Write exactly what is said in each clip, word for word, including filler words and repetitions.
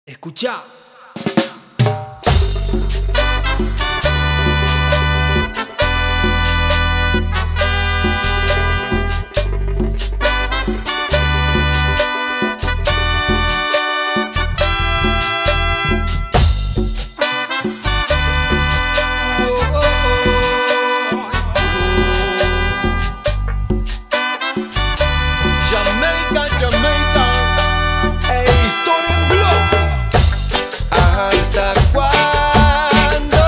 Escucha. Jamaica, Jamaica, ey, Story Block. ¿Hasta cuándo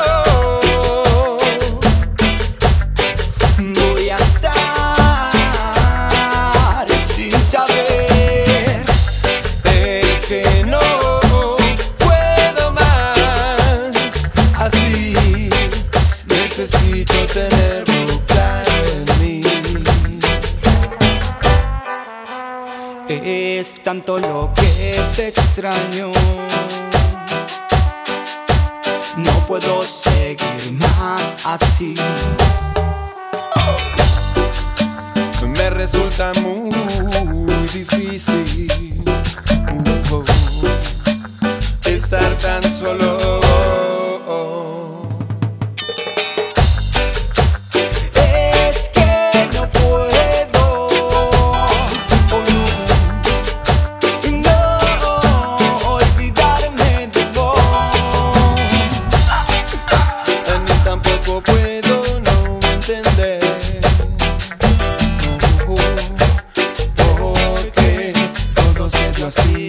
voy a estar sin saber? Es que no puedo más así. Necesito tenerlo claro en mí. Es tanto lo que te extraño, no puedo seguir más así. Me resulta muy difícil uh, uh, estar tan solo. Así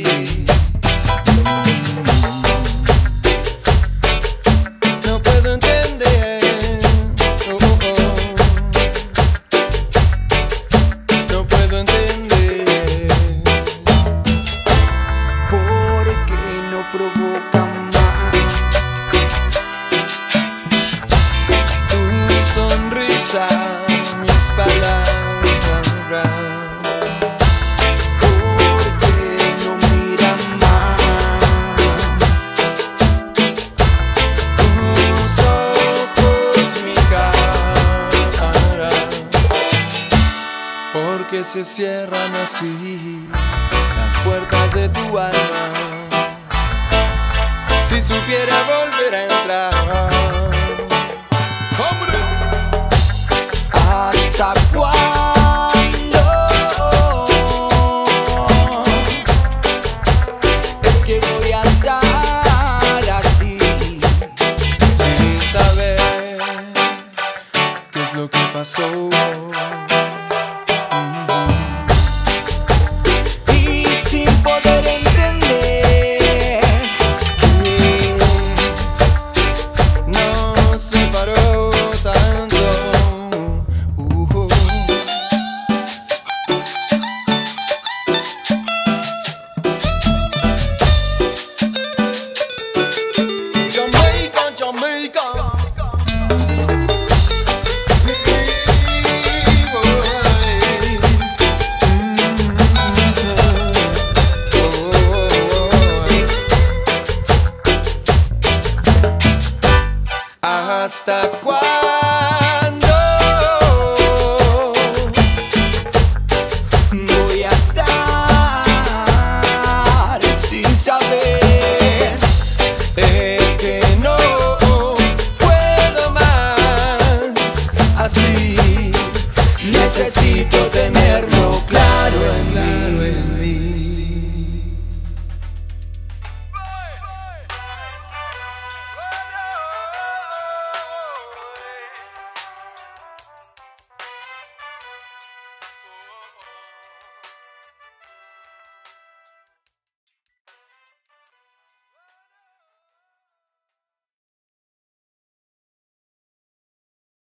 no puedo entender, oh, oh. No puedo entender por qué no provoca más tu sonrisa, mis palabras. Que se cierran así las puertas de tu alma. Si supiera volver a entrar, ¡hombre! ¿Hasta cuándo es que voy a estar así, sin saber qué es lo que pasó? ¿Hasta cuándo